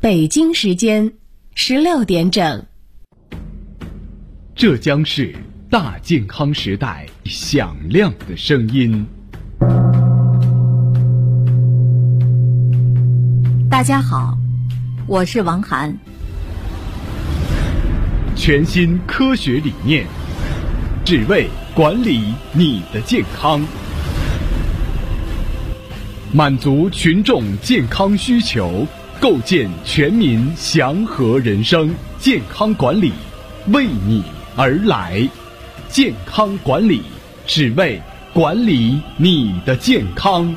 北京时间16点整。 这将是大健康时代响亮的声音。 大家好，我是王涵。 全新科学理念，只为管理你的健康，满足群众健康需求，构建全民祥和人生。健康管理为你而来，健康管理只为管理你的健康。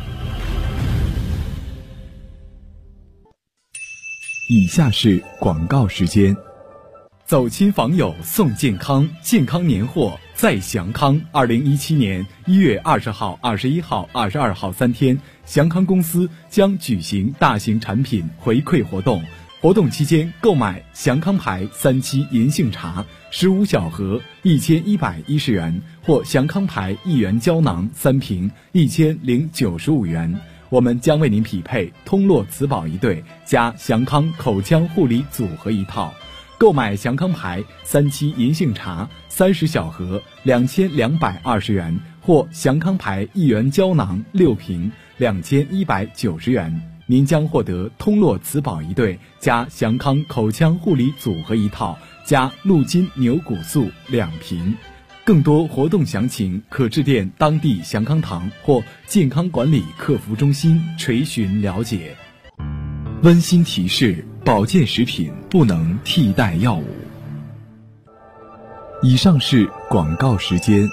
以下是广告时间。走亲访友送健康，健康年货再祥康。2017年1月20号、21号、22号3天，祥康公司将举行大型产品回馈活动。活动期间，购买祥康牌3七银杏茶15小盒1110元，或祥康牌1元胶囊3瓶1095元。我们将为您匹配通络磁宝1对加祥康口腔护理组合1套。购买祥康牌3七银杏茶30小盒2220元，或祥康牌1元胶囊6瓶2190元。您将获得通络磁宝1对加祥康口腔护理组合1套加鹿筋牛骨素2瓶。更多活动详情可致电当地祥康堂或健康管理客服中心垂询了解。温馨提示：保健食品不能替代药物。以上是广告时间。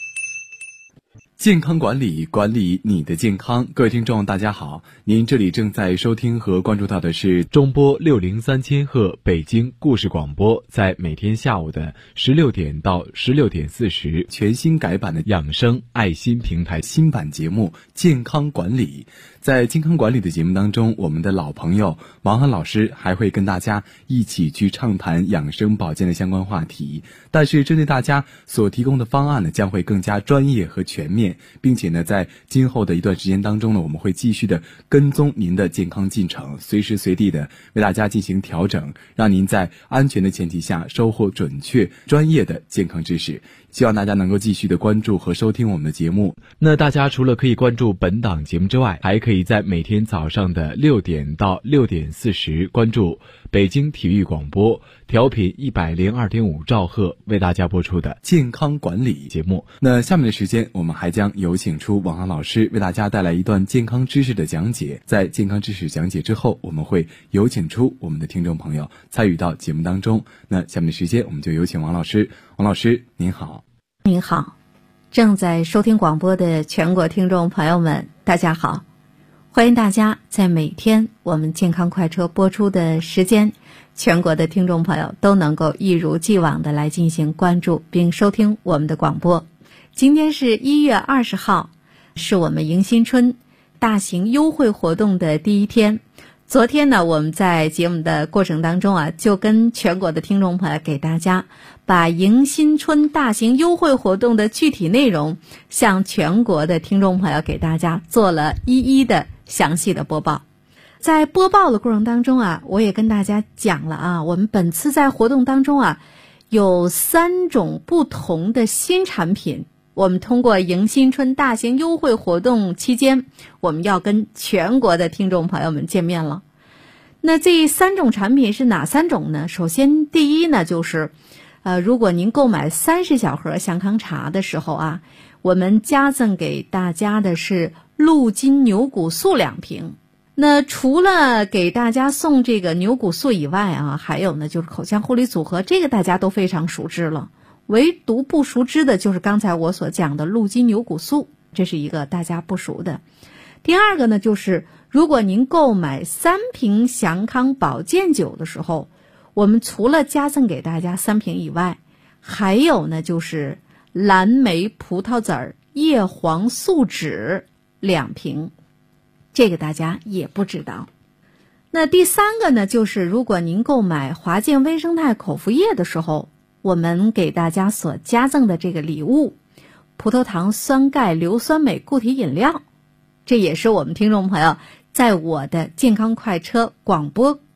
健康管理，管理你的健康。各位听众大家好，您这里正在收听和关注到的是中波603千赫北京故事广播，在每天下午的16点到16点40全新改版的养生爱心平台新版节目健康管理。在健康管理的节目当中，我们的老朋友王涵老师还会跟大家一起去畅谈养生保健的相关话题，但是针对大家所提供的方案呢，将会更加专业和全面，并且呢，在今后的一段时间当中呢，我们会继续的跟踪您的健康进程，随时随地的为大家进行调整，让您在安全的前提下收获准确专业的健康知识。希望大家能够继续的关注和收听我们的节目。那大家除了可以关注本档节目之外，还可以在每天早上的6点到6点40关注北京体育广播调频102.5兆赫为大家播出的健康管理节目。那下面的时间，我们还将有请出王涵老师为大家带来一段健康知识的讲解。在健康知识讲解之后，我们会有请出我们的听众朋友参与到节目当中。那下面的时间，我们就有请王老师。王老师您好。 您好，正在收听广播的全国听众朋友们大家好，欢迎大家在每天我们健康快车播出的时间，全国的听众朋友都能够一如既往的来进行关注并收听我们的广播。今天是1月20号，是我们迎新春大型优惠活动的第一天。昨天呢，我们在节目的过程当中就跟全国的听众朋友给大家把迎新春大型优惠活动的具体内容向全国的听众朋友给大家做了一一的详细的播报。在播报的过程当中我也跟大家讲了我们本次在活动当中有3种不同的新产品，我们通过迎新春大型优惠活动期间，我们要跟全国的听众朋友们见面了。那这3种产品是哪3种呢？首先第一呢，就是如果您购买30小盒祥康茶的时候我们加赠给大家的是鹿筋牛骨素2瓶。那除了给大家送这个牛骨素以外还有呢就是口腔护理组合，这个大家都非常熟知了。唯独不熟知的就是刚才我所讲的鹿筋牛骨素，这是一个大家不熟的。第二个呢，就是如果您购买3瓶祥康保健酒的时候，我们除了加赠给大家3瓶以外，还有呢就是蓝莓葡萄籽叶黄素酯2瓶，这个大家也不知道。那第3个呢，就是如果您购买华健微生态口服液的时候，我们给大家所加赠的这个礼物葡萄糖酸钙硫酸镁固体饮料，这也是我们听众朋友在我的健康快车广播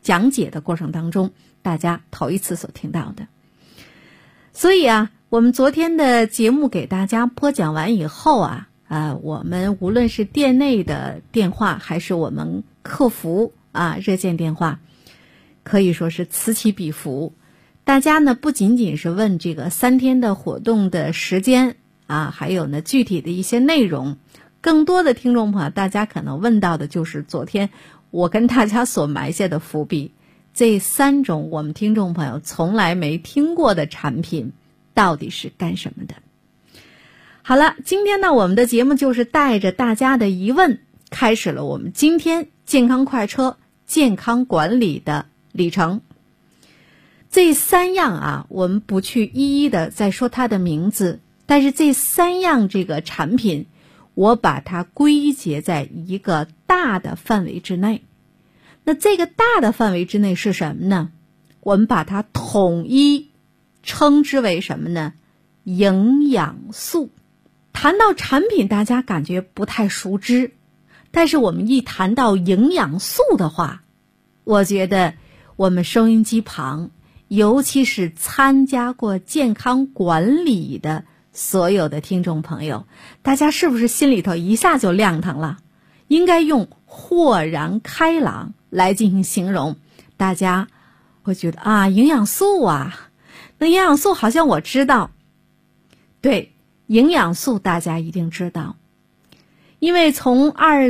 讲解的过程当中大家头一次所听到的。所以我们昨天的节目给大家播讲完以后我们无论是店内的电话还是我们客服热线电话，可以说是此起彼伏。大家呢不仅仅是问这个3天的活动的时间还有呢具体的一些内容，更多的听众朋友大家可能问到的就是昨天我跟大家所埋下的伏笔，这3种我们听众朋友从来没听过的产品到底是干什么的。好了，今天呢我们的节目就是带着大家的疑问，开始了我们今天健康快车健康管理的里程。这3样我们不去一一的再说它的名字，但是这3样这个产品我把它归结在一个大的范围之内。那这个大的范围之内是什么呢？我们把它统一称之为什么呢？营养素。谈到产品大家感觉不太熟知，但是我们一谈到营养素的话，我觉得我们收音机旁尤其是参加过健康管理的所有的听众朋友，大家是不是心里头一下就亮堂了？应该用豁然开朗来进行形容。大家会觉得营养素那营养素好像我知道。对，营养素大家一定知道，因为从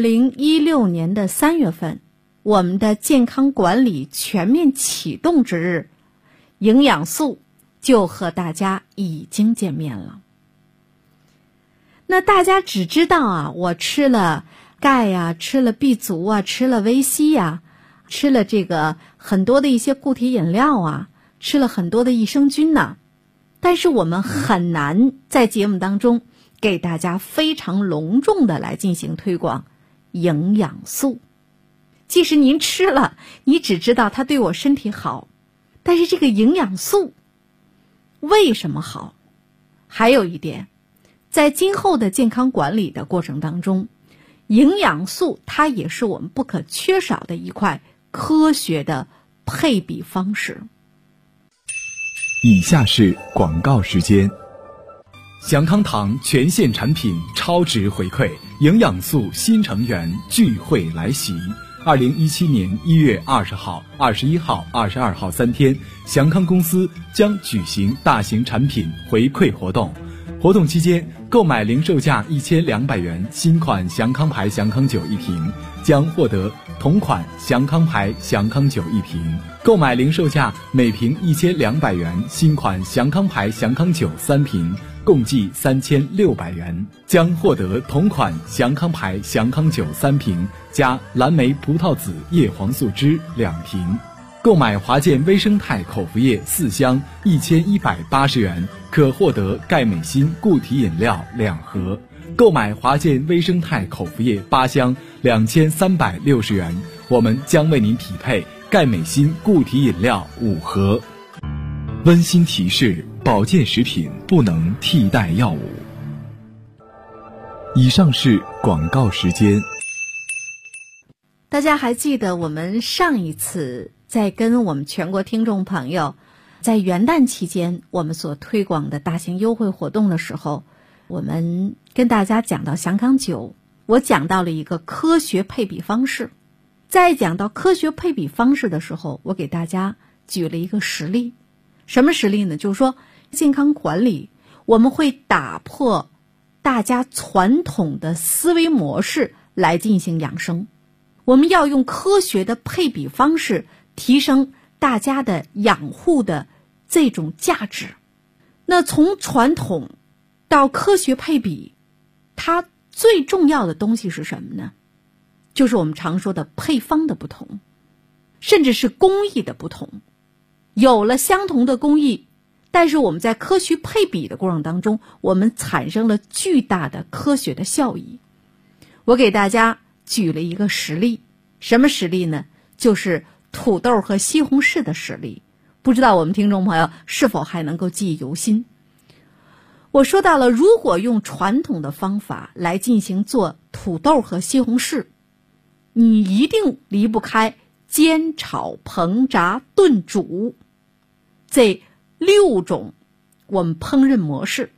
2016年的3月份，我们的健康管理全面启动之日，营养素就和大家已经见面了。那大家只知道我吃了钙吃了 B 族吃了维 C 吃了这个很多的一些固体饮料吃了很多的益生菌但是我们很难在节目当中给大家非常隆重的来进行推广营养素。即使您吃了，你只知道它对我身体好，但是这个营养素为什么好？还有一点，在今后的健康管理的过程当中，营养素它也是我们不可缺少的一块科学的配比方式。 以下是广告时间。 祥康堂全线产品超值回馈，营养素新成员聚会来袭。2017年1月20号、21号、22号3天，祥康公司将举行大型产品回馈活动。活动期间，购买零售价1200元新款祥康牌祥康酒1瓶，将获得同款祥康牌祥康酒1瓶；购买零售价每瓶1200元新款祥康牌祥康酒3瓶，共计3600元，将获得同款祥康牌祥康酒3瓶加蓝莓葡萄籽叶黄素汁2瓶。购买华健微生态口服液4箱1180元，可获得钙镁锌固体饮料2盒；购买华健微生态口服液8箱2360元，我们将为您匹配钙镁锌固体饮料5盒。温馨提示：保健食品不能替代药物。以上是广告时间。 大家还记得我们上一次在跟我们全国听众朋友在元旦期间我们所推广的大型优惠活动的时候，我们跟大家讲到祥康酒，我讲到了一个科学配比方式。在讲到科学配比方式的时候，我给大家举了一个实例。什么实例呢？就是说健康管理我们会打破大家传统的思维模式来进行养生，我们要用科学的配比方式提升大家的养护的这种价值。那从传统到科学配比，它最重要的东西是什么呢？就是我们常说的配方的不同，甚至是工艺的不同。有了相同的工艺，但是我们在科学配比的过程当中，我们产生了巨大的科学的效益。我给大家举了一个实例。什么实例呢？就是土豆和西红柿的实例。不知道我们听众朋友是否还能够记忆犹新。我说到了，如果用传统的方法来进行做土豆和西红柿，你一定离不开煎、炒、烹、炸、炖、煮这6种我们烹饪模式。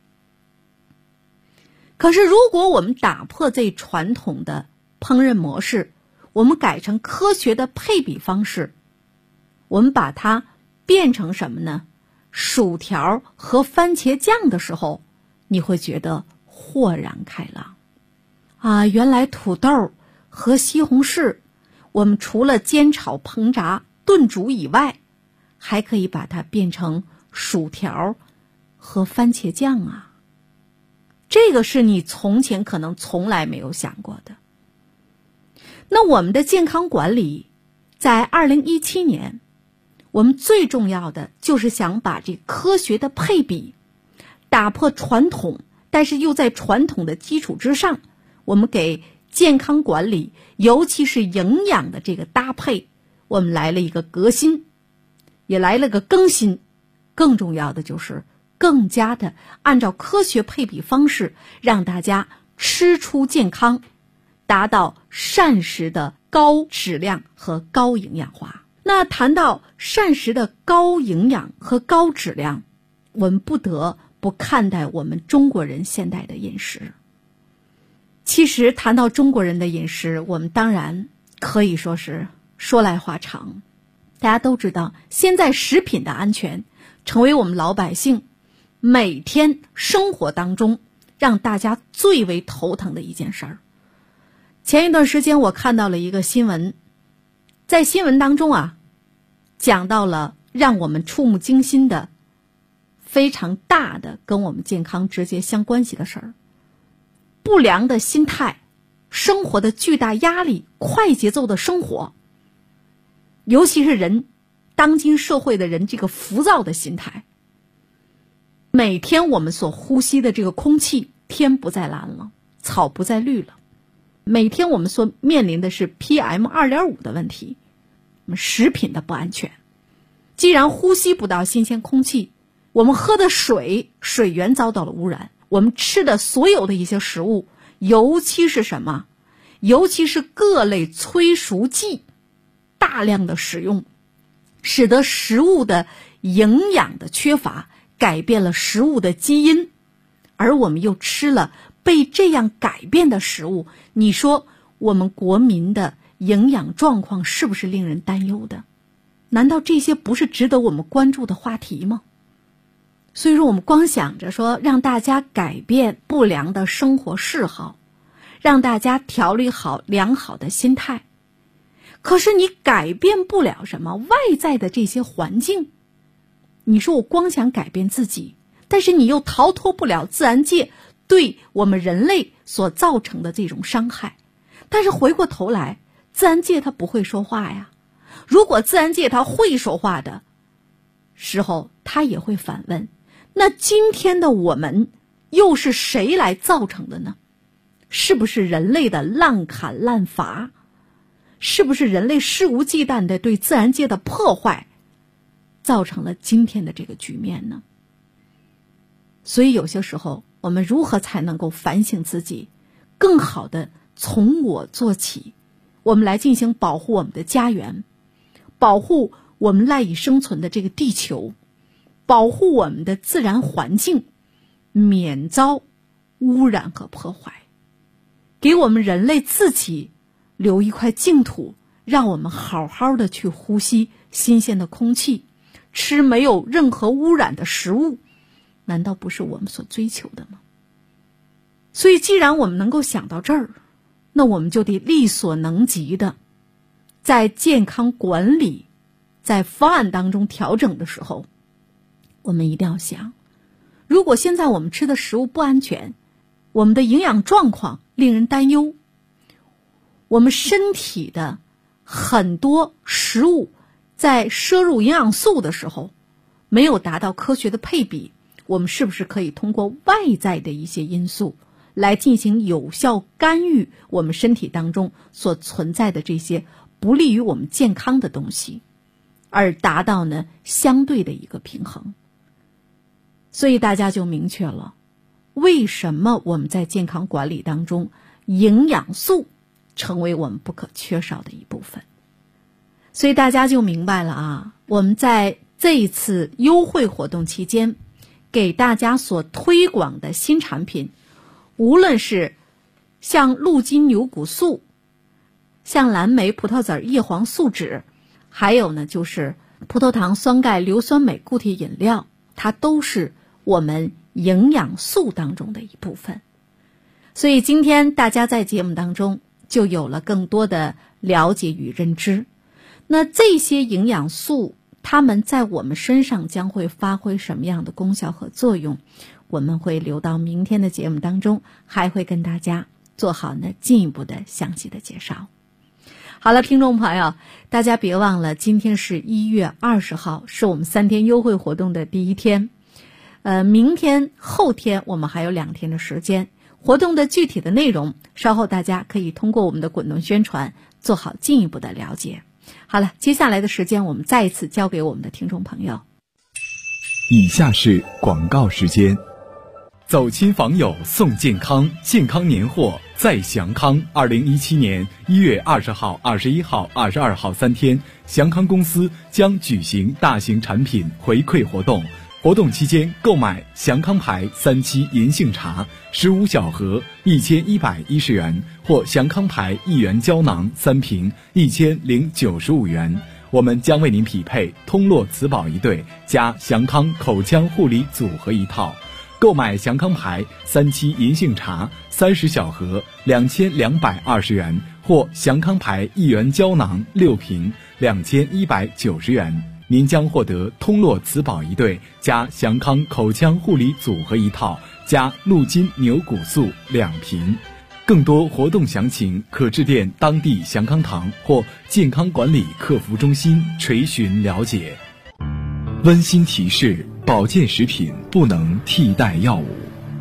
可是如果我们打破这传统的烹饪模式，我们改成科学的配比方式，我们把它变成什么呢？薯条和番茄酱的时候，你会觉得豁然开朗啊！原来土豆和西红柿，我们除了煎、炒、烹、炸、炖、煮以外，还可以把它变成薯条和番茄酱啊！这个是你从前可能从来没有想过的。那我们的健康管理，在2017年，我们最重要的就是想把这科学的配比，打破传统，但是又在传统的基础之上，我们给健康管理，尤其是营养的这个搭配，我们来了一个革新，也来了个更新。更重要的就是更加的按照科学配比方式，让大家吃出健康，达到膳食的高质量和高营养化。那谈到膳食的高营养和高质量，我们不得不看待我们中国人现代的饮食。其实谈到中国人的饮食，我们当然可以说是说来话长。大家都知道，现在食品的安全成为我们老百姓每天生活当中让大家最为头疼的一件事儿。前一段时间我看到了一个新闻，在新闻当中啊，讲到了让我们触目惊心的非常大的跟我们健康直接相关系的事儿。不良的心态，生活的巨大压力，快节奏的生活，尤其是人当今社会的人这个浮躁的心态，每天我们所呼吸的这个空气，天不再蓝了，草不再绿了，每天我们所面临的是 PM2.5 的问题，食品的不安全。既然呼吸不到新鲜空气，我们喝的水源遭到了污染，我们吃的所有的一些食物，尤其是什么？尤其是各类催熟剂大量的使用，使得食物的营养的缺乏，改变了食物的基因，而我们又吃了被这样改变的食物，你说我们国民的营养状况是不是令人担忧的？难道这些不是值得我们关注的话题吗？所以说我们光想着说让大家改变不良的生活嗜好，让大家调理好良好的心态，可是你改变不了什么外在的这些环境。你说我光想改变自己，但是你又逃脱不了自然界对我们人类所造成的这种伤害。但是回过头来，自然界它不会说话呀。如果自然界它会说话的时候，它也会反问，那今天的我们又是谁来造成的呢？是不是人类的滥砍滥伐？是不是人类肆无忌惮的对自然界的破坏造成了今天的这个局面呢？所以有些时候我们如何才能够反省自己，更好的从我做起，我们来进行保护我们的家园，保护我们赖以生存的这个地球，保护我们的自然环境，免遭污染和破坏，给我们人类自己留一块净土，让我们好好的去呼吸新鲜的空气，吃没有任何污染的食物，难道不是我们所追求的吗？所以既然我们能够想到这儿，那我们就得力所能及的在健康管理，在方案当中调整的时候，我们一定要想，如果现在我们吃的食物不安全，我们的营养状况令人担忧，我们身体的很多食物在摄入营养素的时候没有达到科学的配比，我们是不是可以通过外在的一些因素来进行有效干预我们身体当中所存在的这些不利于我们健康的东西，而达到呢相对的一个平衡。所以大家就明确了，为什么我们在健康管理当中营养素成为我们不可缺少的一部分。 所以大家就明白了啊，我们在这一次优惠活动期间给大家所推广的新产品，无论是像鹿筋牛骨素、像蓝莓葡萄籽叶黄素酯，还有呢就是葡萄糖酸钙硫酸镁固体饮料，它都是我们营养素当中的一部分。所以今天大家在节目当中就有了更多的了解与认知。那这些营养素它们在我们身上将会发挥什么样的功效和作用，我们会留到明天的节目当中，还会跟大家做好呢进一步的详细的介绍。好了，听众朋友，大家别忘了，今天是1月20号，是我们3天优惠活动的第一天。明天、后天我们还有2天的时间。活动的具体的内容，稍后大家可以通过我们的滚动宣传做好进一步的了解。好了，接下来的时间我们再一次交给我们的听众朋友。 以下是广告时间。走亲访友送健康，健康年货在祥康。2017年1月20号、21号、22号3天，祥康公司将举行大型产品回馈活动。活动期间购买祥康牌3七银杏茶15小盒1110元，或祥康牌1元胶囊3瓶1095元，我们将为您匹配通络磁宝1对加祥康口腔护理组合1套。购买祥康牌3七银杏茶30小盒2220元，或祥康牌1元胶囊6瓶2190元。您将获得通络磁宝1对加祥康口腔护理组合1套加鹿筋牛骨素2瓶。更多活动详情可致电当地祥康堂或健康管理客服中心垂询了解。温馨提示：保健食品不能替代药物。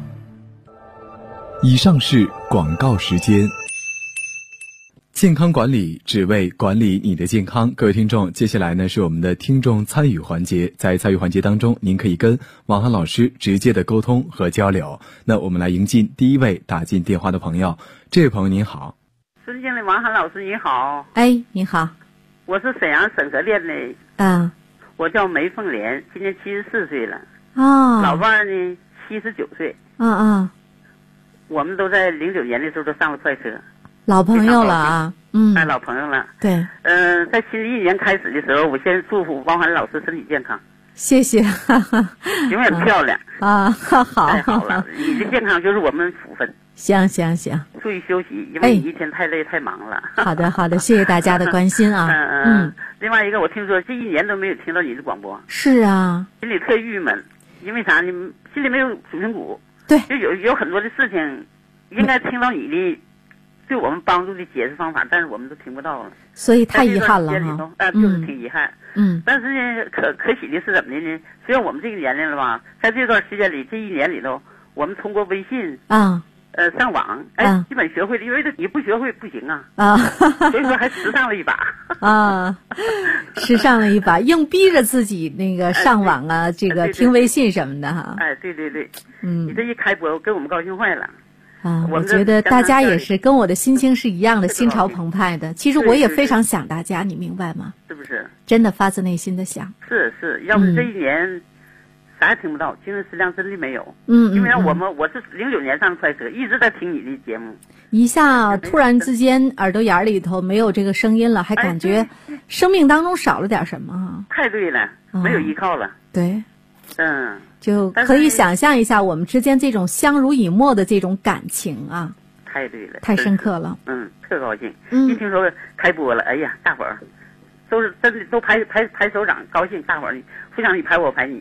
以上是广告时间。健康管理只为管理你的健康。各位听众，接下来呢是我们的听众参与环节。在参与环节当中，您可以跟王涵老师直接的沟通和交流。那我们来迎进第一位打进电话的朋友。这位朋友您好。 尊敬的王涵老师你好。 哎，你好。 我是沈阳沈河店的。我叫梅凤莲，今年74岁了。老伴呢79岁。我们都在09年的时候都上了快车。 老朋友了啊， 老朋友了。 对， 在新的一年开始的时候，我先祝福王涵老师身体健康， 谢谢， 永远漂亮啊，好， 太好了，你的健康就是我们福分。 行， 注意休息，因为你一天太累太忙了。 好的，谢谢大家的关心啊。 另外一个，我听说这1年都没有听到你的广播。 是啊， 心里特郁闷，因为啥呢？心里没有主心骨。 对， 就有很多的事情，应该听到你的。对我们帮助的解释方法，但是我们都听不到了， 所以太遗憾了哈。 就是挺遗憾。但是呢，可喜的是怎么的呢？虽然我们这个年龄了吧，在这段时间里，这1年里头，我们通过微信上网，基本学会了，因为你不学会不行啊。所以说还时尚了一把。 时尚了一把，硬逼着自己那个上网啊，这个听微信什么的哈。 对。你这一开播，给我们高兴坏了。 我觉得大家也是跟我的心情是一样的，心潮澎湃的。其实我也非常想大家，你明白吗？ 是不是？ 真的发自内心的想。 是，要不是这1年啥也听不到，精神食粮真的没有。因为我是09年上快车，一直在听你的节目。 一下突然之间耳朵眼里头没有这个声音了，还感觉生命当中少了点什么哈。 太对了，没有依靠了。 对。就可以想象一下我们之间这种相濡以沫的这种感情啊， 太对了， 太深刻了。 特高兴。一听说开播了，哎呀，大伙儿都是真的都拍手掌，高兴。大伙儿互相你拍我拍你，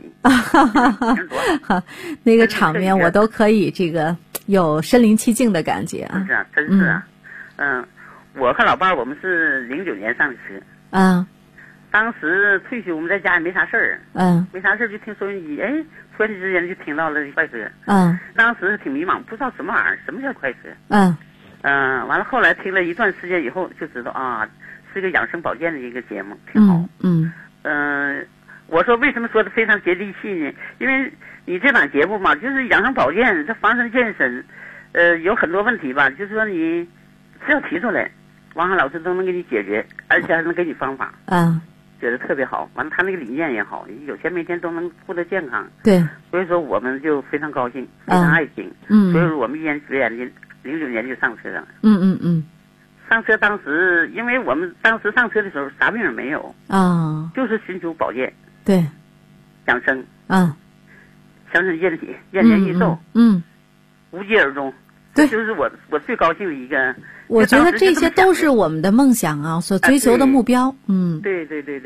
那个场面我都可以这个有身临其境的感觉啊。 是啊，真是啊。我和老伴儿我们是09年上的车。当时退休，我们在家也没啥事儿，没啥事儿就听收音机，突然之间就听到了快车，当时挺迷茫，不知道什么玩意儿，什么叫快车，完了后来听了一段时间以后就知道啊，是个养生保健的一个节目，挺好，我说为什么说的非常接地气呢？因为你这档节目嘛，就是养生保健，这防身健身，有很多问题吧，就是说你只要提出来， 王涵老师都能给你解决，而且还能给你方法。觉得特别好。完了，他那个理念也好，有钱没钱都能获得健康。 对， 所以说我们就非常高兴，非常爱听。所以说我们一言绝言的09年就上车了。上车当时，因为我们当时上车的时候啥病也没有就是寻求保健， 对， 养生强身健体，延年益寿，无疾而终。 对， 就是我最高兴的一个。 我觉得这些都是我们的梦想啊，所追求的目标。 对。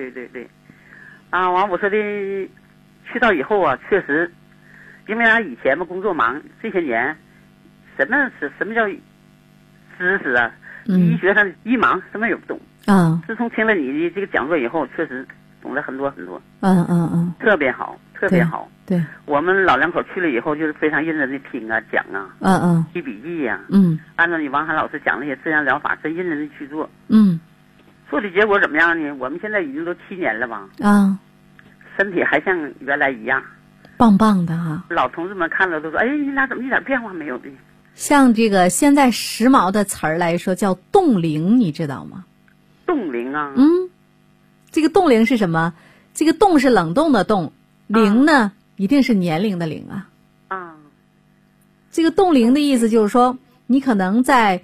完我说的，去到以后啊，确实，因为以前嘛工作忙，这些年，什么叫知识啊？医学上一忙什么也不懂。自从听了你的这个讲座以后，确实懂了很多很多。特别好，特别好。 对， 我们老两口去了以后，就是非常认真的听啊讲啊，记笔记呀，按照你王涵老师讲那些自然疗法，真认真的去做，做的结果怎么样呢？我们现在已经都7年了吧，身体还像原来一样， 棒棒的哈。 老同志们看了都说，哎，你俩怎么一点变化没有的？ 像这个现在时髦的词儿来说，叫冻龄，你知道吗？ 冻龄啊， 这个冻龄是什么？这个冻是冷冻的冻，龄呢？一定是年龄的龄啊！这个冻龄的意思就是说，你可能在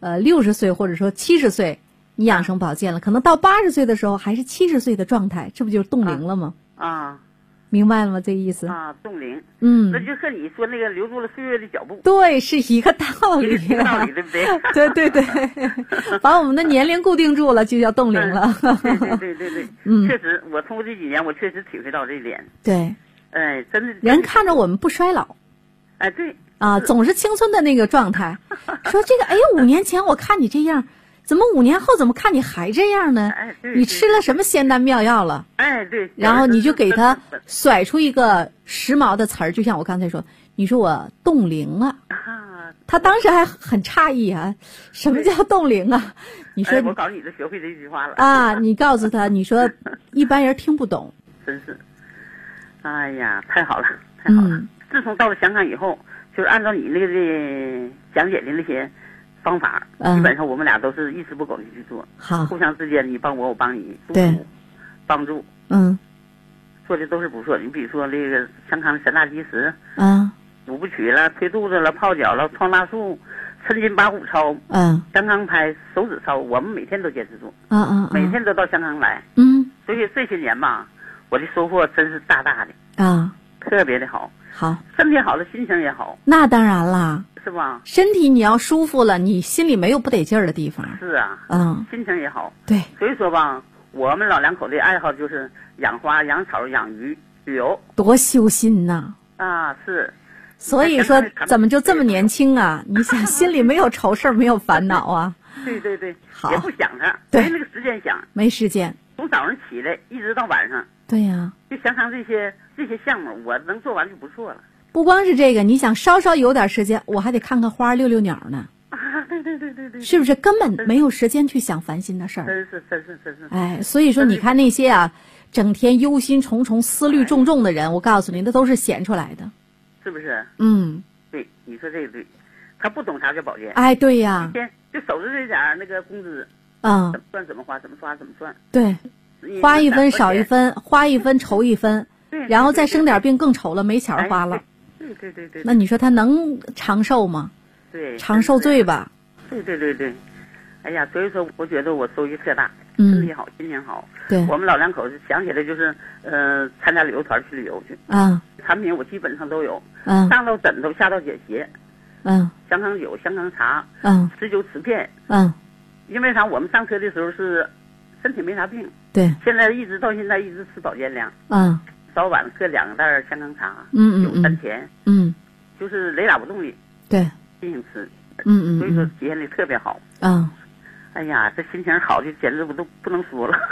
60岁或者说70岁，你养生保健了，可能到80岁的时候还是70岁的状态，这不就是冻龄了吗？明白了吗？这个意思冻龄，那就和你说那个留住了岁月的脚步， 对，是一个道理， 道理对不对？ 对，把我们的年龄固定住了，就叫冻龄了。 对，确实，我通过这几年，我确实体会到这一点。 对。 真的， 人看着我们不衰老， 对总是青春的那个状态。说这个，5年前我看你这样，怎么5年后怎么看你还这样呢？你吃了什么仙丹妙药了？ 对。 然后你就给他甩出一个时髦的词儿，就像我刚才说，你说我冻龄了。他当时还很诧异啊，什么叫冻龄啊？你说我告诉你，就学会这句话了你告诉他，你说一般人听不懂， 真是。哎呀，太好了，太好了！自从到了香港以后，就是按照你那个讲解的那些方法，基本上我们俩都是一丝不苟的去做，互相之间你帮我，我帮你， 对， 帮助，做的都是不错。你比如说那个香港的3大基石，五部曲了，推肚子了，泡脚了，创大树，抻筋拔骨操，香港拍，手指操，我们每天都坚持做，每天都到香港来，所以这些年吧。我的收获真是大大的特别的好，身体好了，心情也好。 那当然啦， 是吧？ 身体你要舒服了，你心里没有不得劲儿的地方。 是啊，心情也好。 对， 所以说吧，我们老两口的爱好就是养花、养草、养鱼、旅游， 多修心呐！ 是。 所以说，怎么就这么年轻啊？你想，心里没有愁事儿，没有烦恼啊？ 对， 好， 也不想着， 没那个时间想， 没时间。 从早上起来一直到晚上。 对呀， 就想想这些项目，我能做完就不错了。 不光是这个，你想稍稍有点时间，我还得看看花、遛遛鸟呢。 对， 是不是根本没有时间去想烦心的事儿？ 真是。 所以说你看那些整天忧心忡忡、思虑重重的人，我告诉你，那都是闲出来的， 是不是？对，你说这个对，他不懂啥叫保健。 对呀， 一天就守着这点那个工资，算怎么花，怎么花怎么算。 对。花一分少一分，花一分愁一分，然后再生点病更愁了，没钱花了。 对。 那你说他能长寿吗？ 对， 长寿罪吧。 对。哎呀，所以说我觉得我收益特大，身体好，心情好。 对， 我们老两口子想起来就是参加旅游团去旅游去。产品我基本上都有。上到枕头，下到解鞋。香港酒、香港茶。19瓷片。因为啥？我们上车的时候是身体没啥病。 对， 现在一直到现在一直吃保健粮，早晚喝2袋香港茶，有3甜，就是雷打不动的， 对， 进行吃， 所以说体验的特别好，哎呀，这心情好就简直我都不能说了。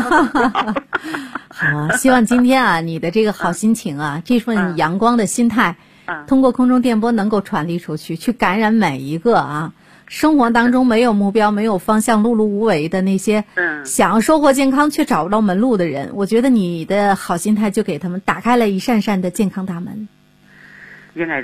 好，希望今天你的这个好心情这份阳光的心态，通过空中电波能够传递出去，去感染每一个生活当中没有目标、没有方向、碌碌无为的那些想要收获健康却找不到门路的人，我觉得你的好心态就给他们打开了一扇扇的健康大门。 应该这样，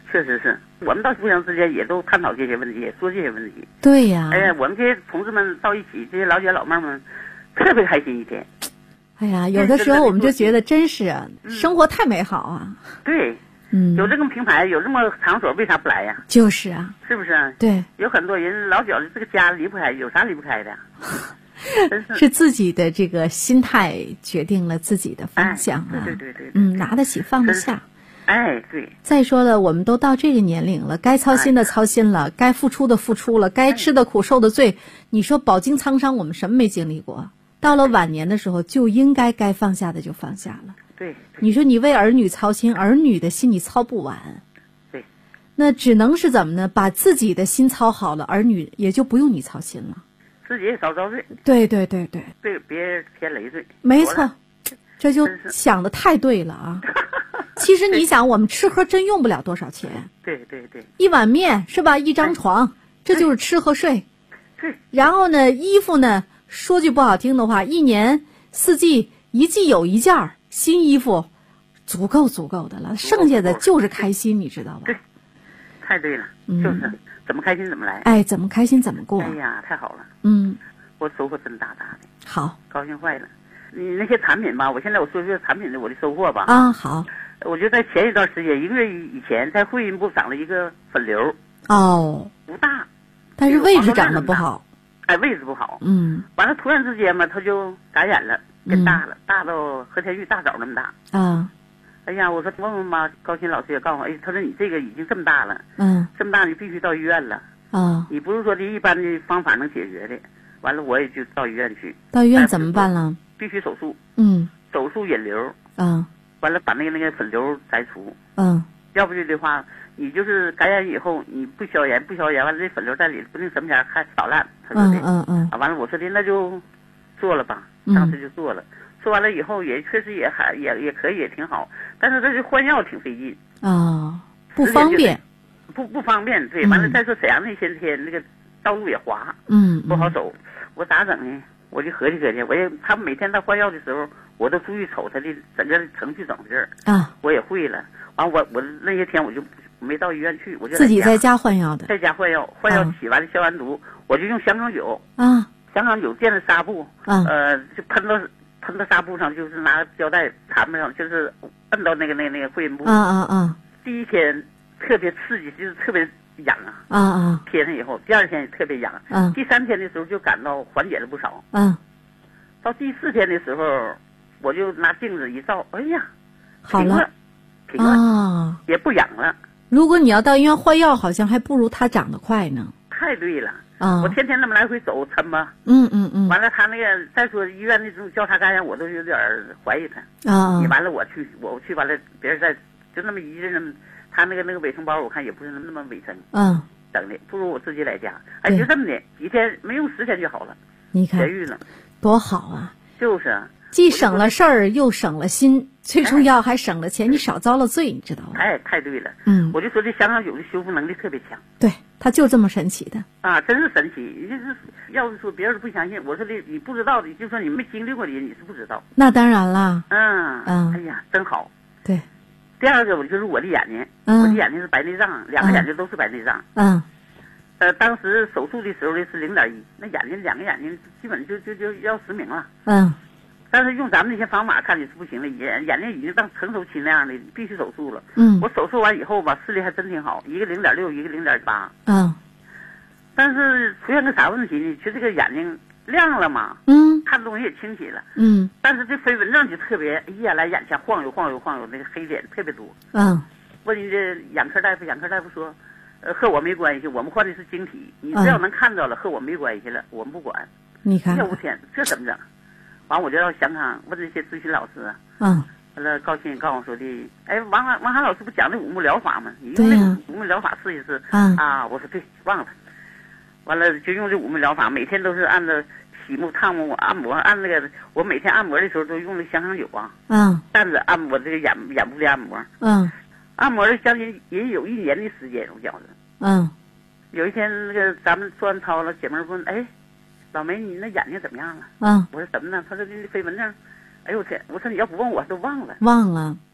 确实是，我们到互相之间也都探讨这些问题，也说这些问题。 对呀。 哎呀，我们这些同志们到一起，这些老姐老妹们，特别开心一天。 哎呀，有的时候我们就觉得真是生活太美好啊。 对。有这个平台，有这么场所，为啥不来呀？ 就是啊， 是不是？ 对， 有很多人老觉得这个家离不开，有啥离不开的？ 是自己的这个心态决定了自己的方向啊。 对， 拿得起放得下。 哎，对。 再说了，我们都到这个年龄了，该操心的操心了，该付出的付出了，该吃的苦受的罪。你说饱经沧桑，我们什么没经历过？到了晚年的时候，就应该放下的就放下了。 对， 你说你为儿女操心，儿女的心你操不完。 对， 那只能是怎么呢？把自己的心操好了，儿女也就不用你操心了。 自己也少遭罪。 对， 对别添累赘。 没错，这就想的太对了啊！其实你想，我们吃喝真用不了多少钱。 对， 一碗面是吧？一张床，这就是吃和睡。 对。 然后呢，衣服呢，说句不好听的话，一年四季一季有一件儿。新衣服足够的了，剩下的就是开心，你知道吧？ 对，太对了，就是怎么开心怎么来。 哎，怎么开心怎么过。 哎呀，太好了。我收获真大的。 好， 高兴坏了。你那些产品吧，我现在我说说产品的我的收获吧。 啊，好。 我就在前一段时间，1个月以前，在会阴部长了一个粉瘤。 哦。 不大， 但是位置长得不好。 哎，位置不好。 完了，突然之间嘛，它就感染了。变大了，大到和田玉大枣那么大啊！ 哎呀，我说问问吧，高鑫老师也告诉我，哎，他说你这个已经这么大了，这么大你必须到医院了啊！ 你不是说的一般的方法能解决的。完了，我也就到医院去。 到医院怎么办了？ 必须手术。手术引流。完了，把那个粉瘤摘除。要不就的话，你就是感染以后你不消炎，完了这粉瘤在里不定什么前还捣烂。他说的。完了，我说的那就做了吧。当时就做了，做完了以后也确实也可以，也挺好，但是这就换药挺费劲啊，不方便， 不方便。对，完了再说沈阳那些天那个道路也滑，不好走。我咋整呢？我就合计，他们每天他换药的时候，我都注意瞅他的整个程序整事儿啊， 我也会了。完我那些天我就没到医院去，我就自己在家换药的， 在家换药起完了消完毒，我就用香港酒啊。 香港酒垫着纱布，就喷到纱布上，就是拿胶带缠上，就是摁到那个会阴部。第一天特别刺激，就是特别痒啊。贴上以后，第2天也特别痒。第3天的时候就感到缓解了不少。到第4天的时候，我就拿镜子一照，哎呀， 好了， 平了，也不痒了。 如果你要到医院换药，好像还不如它长得快呢。 太对了。我天天那么来回走抻吧。完了，他那个再说医院那种交叉感染，我都有点怀疑他。你完了，我去完了，别人再就那么一个人，他那个卫生包，我看也不是那么卫生。整的不如我自己在家。哎，就这么的，几天没用10天就好了。 你看痊愈了， 多好啊！ 就是啊。 既省了事儿，又省了心，最重要还省了钱，你少遭了罪，你知道吗？ 哎，太对了。我就说这香港酒的修复能力特别强。 对，它就这么神奇的啊，真是神奇。就是要是说别人不相信，我说的你不知道的，就说你没经历过的，你是不知道。 那当然了。 哎呀，真好。 对。 第二个就是我的眼睛，我的眼睛是白内障，2个眼睛都是白内障。当时手术的时候的是0.1，那眼睛2个眼睛基本就要失明了。但是用咱们那些方法看你是不行的，眼睛已经到成熟期那样的，必须手术了。我手术完以后吧，视力还真挺好，一个0.6，一个0.8。但是出现个啥问题呢？就这个眼睛亮了嘛，看东西也清晰了。但是这飞蚊症就特别，一眼来眼前晃悠，那个黑点特别多。问人家眼科大夫说，和我没关系，我们换的是晶体，你只要能看到了，和我没关系了，我们不管。 你看， 我天，这怎么整？完我就到香港问这些咨询老师，完了高鑫告诉我说的，哎，王涵老师不讲那5目疗法吗？你用那5目疗法试一试。我说对，忘了。完了就用这5目疗法，每天都是按照洗目、烫目、按摩，按那个我每天按摩的时候都用那香港酒站着按摩这个眼部的按摩。按摩了将近也有1年的时间，我觉着。有一天那个咱们做完操了，姐妹问，哎，老梅，你那眼睛怎么样了？我说怎么呢？他说这飞蚊症。哎呦我天！我说你要不问我都忘了。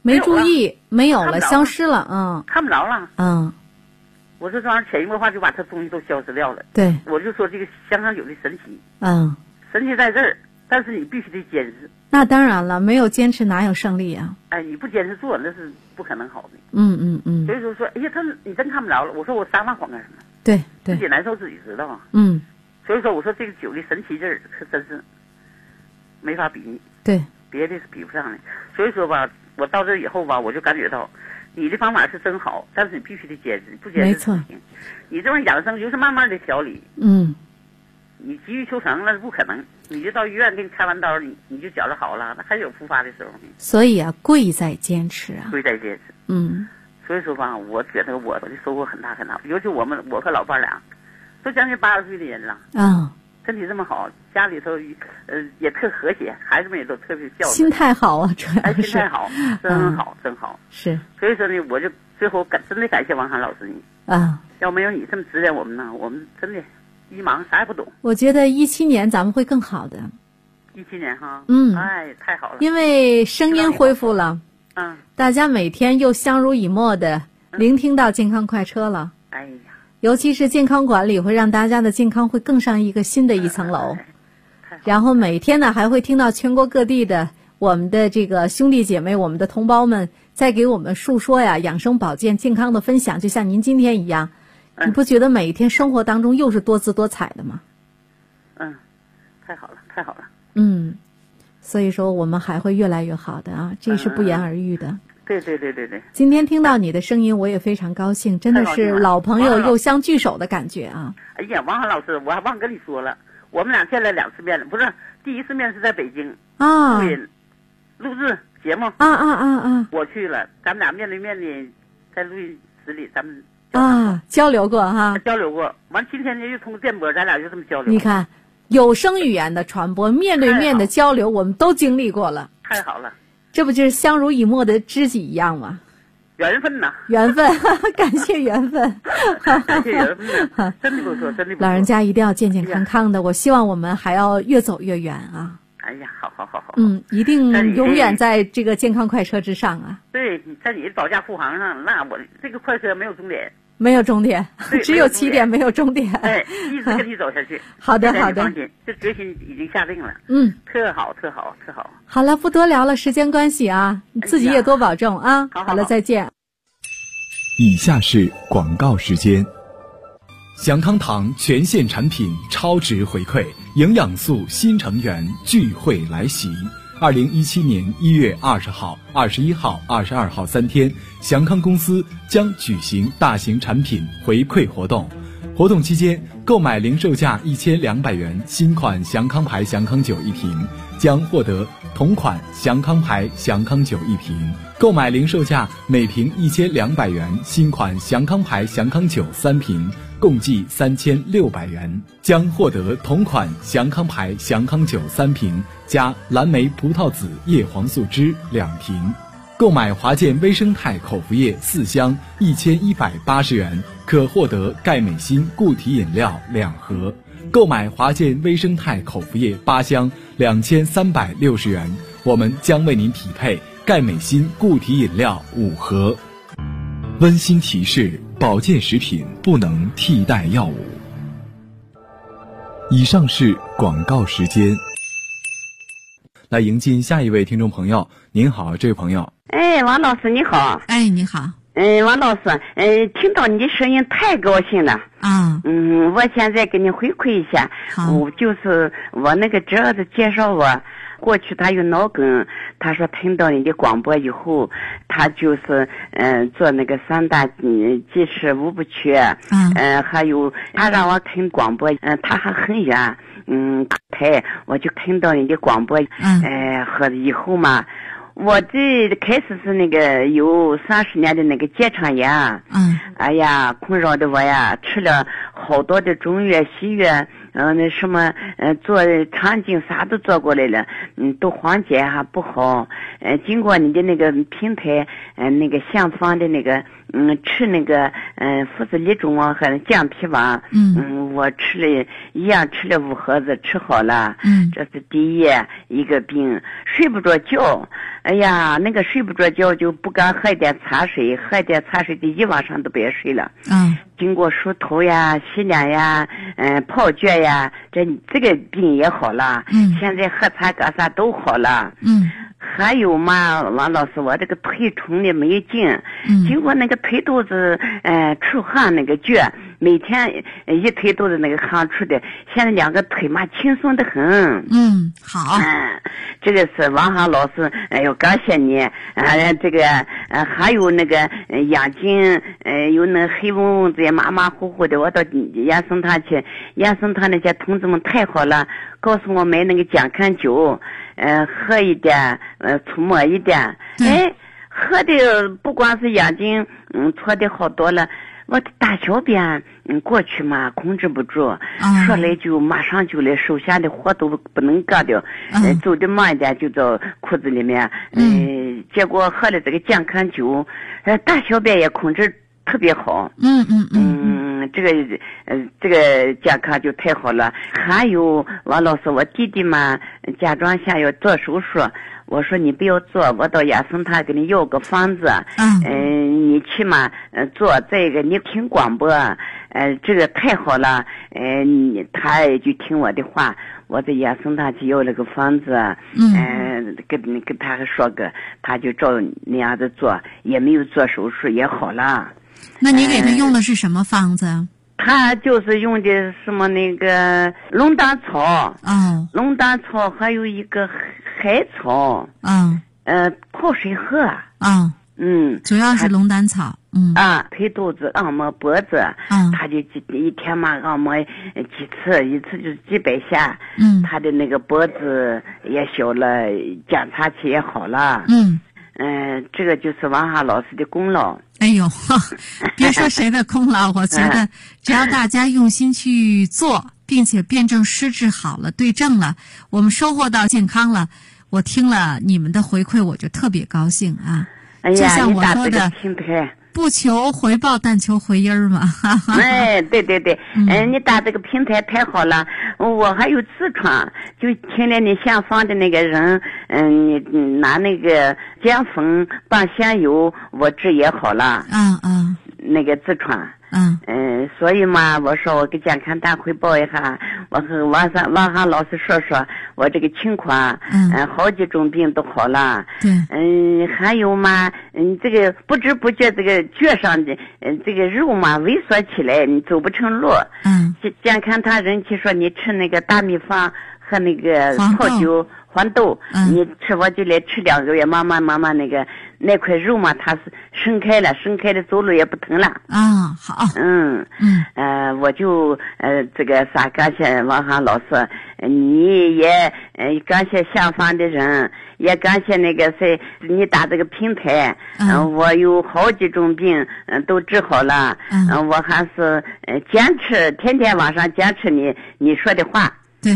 没注意，没有了，消失了， 看不着了，我说这玩意儿潜移默化就把它东西都消失掉了。 对， 我就说这个香康酒的神奇， 神奇在这儿，但是你必须得坚持。 那当然了，没有坚持哪有胜利啊？ 哎，你不坚持做那是不可能好的。所以说，哎呀，你真看不着了。我说我撒那谎干什么？ 对， 自己难受自己知道啊。所以说我说这个酒的神奇劲儿可真是没法比拟。 对， 别的是比不上的。所以说吧，我到这以后吧，我就感觉到。你的方法是真好，但是你必须得坚持，不坚持不行。你这种养生就是慢慢的调理。你急于求成那是不可能，你就到医院给你开完刀，你就觉着好了，那还有复发的时候呢。 所以啊，贵在坚持啊。 贵在坚持。所以说吧，我觉得我的收获很大很大，尤其我和老伴俩，都将近80岁的人了。身体这么好，家里头也特和谐，孩子们也都特别孝顺， 心态好啊，主要是。 心态好，真好，真好。 是。 所以说呢，我就最后真的感谢王涵老师你。要没有你这么指点我们呢，我们真的一忙啥也不懂。 我觉得17年咱们会更好的。 17年哈。哎，太好了。 因为声音恢复了。大家每天又相濡以沫的聆听到健康快车了。 哎呀。 尤其是健康管理会让大家的健康会更上一个新的一层楼，然后每天呢还会听到全国各地的我们的这个兄弟姐妹、我们的同胞们在给我们述说呀养生保健健康的分享，就像您今天一样，你不觉得每一天生活当中又是多姿多彩的吗？ 太好了，太好了。 所以说我们还会越来越好的啊，这是不言而喻的。 对。 今天听到你的声音，我也非常高兴，真的是老朋友又相聚首的感觉啊！ 哎呀，王涵老师，我还忘跟你说了，我们俩见了2次面了，不是第一次面是在北京录制节目我去了，咱们俩面对面的在录音室里，咱们交流过哈， 交流过。完今天呢又通过电波，咱俩就这么交流。 你看，有声语言的传播，面对面的交流，我们都经历过了， 太好了。 这不就是相濡以沫的知己一样吗？ 缘分呐， 缘分，感谢缘分， 感谢缘分，真的不错，真的不错。 老人家一定要健健康康的，我希望我们还要越走越远啊！ 哎呀，好， 一定永远在这个健康快车之上啊！ 对，在你的保驾护航上，那我这个快车没有终点。 没有终点，只有起点，没有终点。 哎，一直跟你走下去。 好的， 这决心已经下定了。特好。 好了，不多聊了，时间关系啊，你自己也多保重啊。好了，再见。 以下是广告时间。祥康堂全线产品超值回馈，营养素新成员聚会来袭。2017年1月20号、21号、22号3天，祥康公司将举行大型产品回馈活动。活动期间，购买零售价1200元新款祥康牌祥康酒1瓶，将获得同款祥康牌祥康酒1瓶；购买零售价每瓶1200元新款祥康牌祥康酒3瓶，共计3600元，将获得同款祥康牌祥康酒3瓶加蓝莓葡萄籽叶黄素汁2瓶。购买华健微生态口服液4箱1180元，可获得钙镁锌固体饮料2盒。购买华健微生态口服液8箱2360元，我们将为您匹配钙镁锌固体饮料5盒。温馨提示：保健食品不能替代药物。以上是广告时间。 来迎进下一位听众朋友。您好，这位朋友。 哎，王老师你好。 哎，你好。 王老师，听到你的声音太高兴了。我现在给你回馈一下。就是我那个侄儿子介绍我，过去他有脑梗，他说听到你的广播以后，他就是做那个3大忌食5不缺。还有他让我听广播，他还很远。我就听到你的广播。和以后嘛。我这开始是那个有30年的那个结肠炎，哎呀，困扰的我呀，吃了好多的中药西药，那什么做肠镜啥都做过来了，都缓解还不好。经过你的那个平台，那个相方的那个吃那个福斯利中和降皮丸，我吃了5盒子，吃好了。这是第一个病，睡不着觉。哎呀，那个睡不着觉就不敢喝一点茶水，第一晚上都别睡了。经过梳头呀、洗脸呀、泡脚呀，这个病也好了。现在喝茶干啥都好了。还有嘛，王老师，我这个腿冲的没劲，经过那个腿肚子出汗那个脚，每天一腿肚子那个汗出的，现在2个腿嘛轻松的很。 好。 这个是王航老师，要感谢你。这个还有那个眼睛有那黑蒙蒙的马马虎虎的，我到延生堂去，延生堂那些同志们太好了，告诉我买那个健康酒，喝一点，涂抹一点。喝的不光是眼睛搓的好多了，我的大小便过去嘛控制不住，说来就马上就来，手下的活都不能干掉，走的慢一点就到裤子里面。结果喝了这个健康酒，大小便也控制特别好。这个健康就太好了。还有王老师，我弟弟嘛甲状腺要做手术，我说你不要做，我到亚生堂给你要个方子。你去嘛做。再一个你听广播，这个太好了。他就听我的话，我在亚生堂去要了个方子。跟他说个，他就照那样子做，也没有做手术，也好了。 那你给他用的是什么方子？ 他就是用的什么那个龙胆草，龙胆草还有一个海草，泡水喝。 主要是龙胆草。 腿肚子按摩脖子，他就一天嘛按摩几次，一次就是几百下。他的那个脖子也小了，检查起也好了。这个就是王哈老师的功劳。 哎呦，别说谁的功劳，我觉得只要大家用心去做，并且辩证施治好了，对症了，我们收获到健康了。我听了你们的回馈，我就特别高兴啊！就像我说的，不求回报，但求回音儿嘛。 对，你打这个平台太好了。我还有痔疮，就听了你下方的那个人，你拿那个姜粉拌香油，我治也好了。那个痔疮。所以嘛，我说我给健康大汇报一下，我和王航老师说我这个情况，好几种病都好了。还有嘛，这个不知不觉这个脚上的这个肉嘛萎缩起来，你走不成路。健康他人气说你吃那个大米饭和那个泡酒黄豆，你吃我就来吃2个月，慢慢那块肉嘛，它是伸开了，走路也不疼了。 好。 我就这个啥感谢王航老师，你也感谢下方的人，也感谢那个谁，你打这个平台，我有好几种病都治好了。我还是坚持，天天晚上坚持你说的话。 对。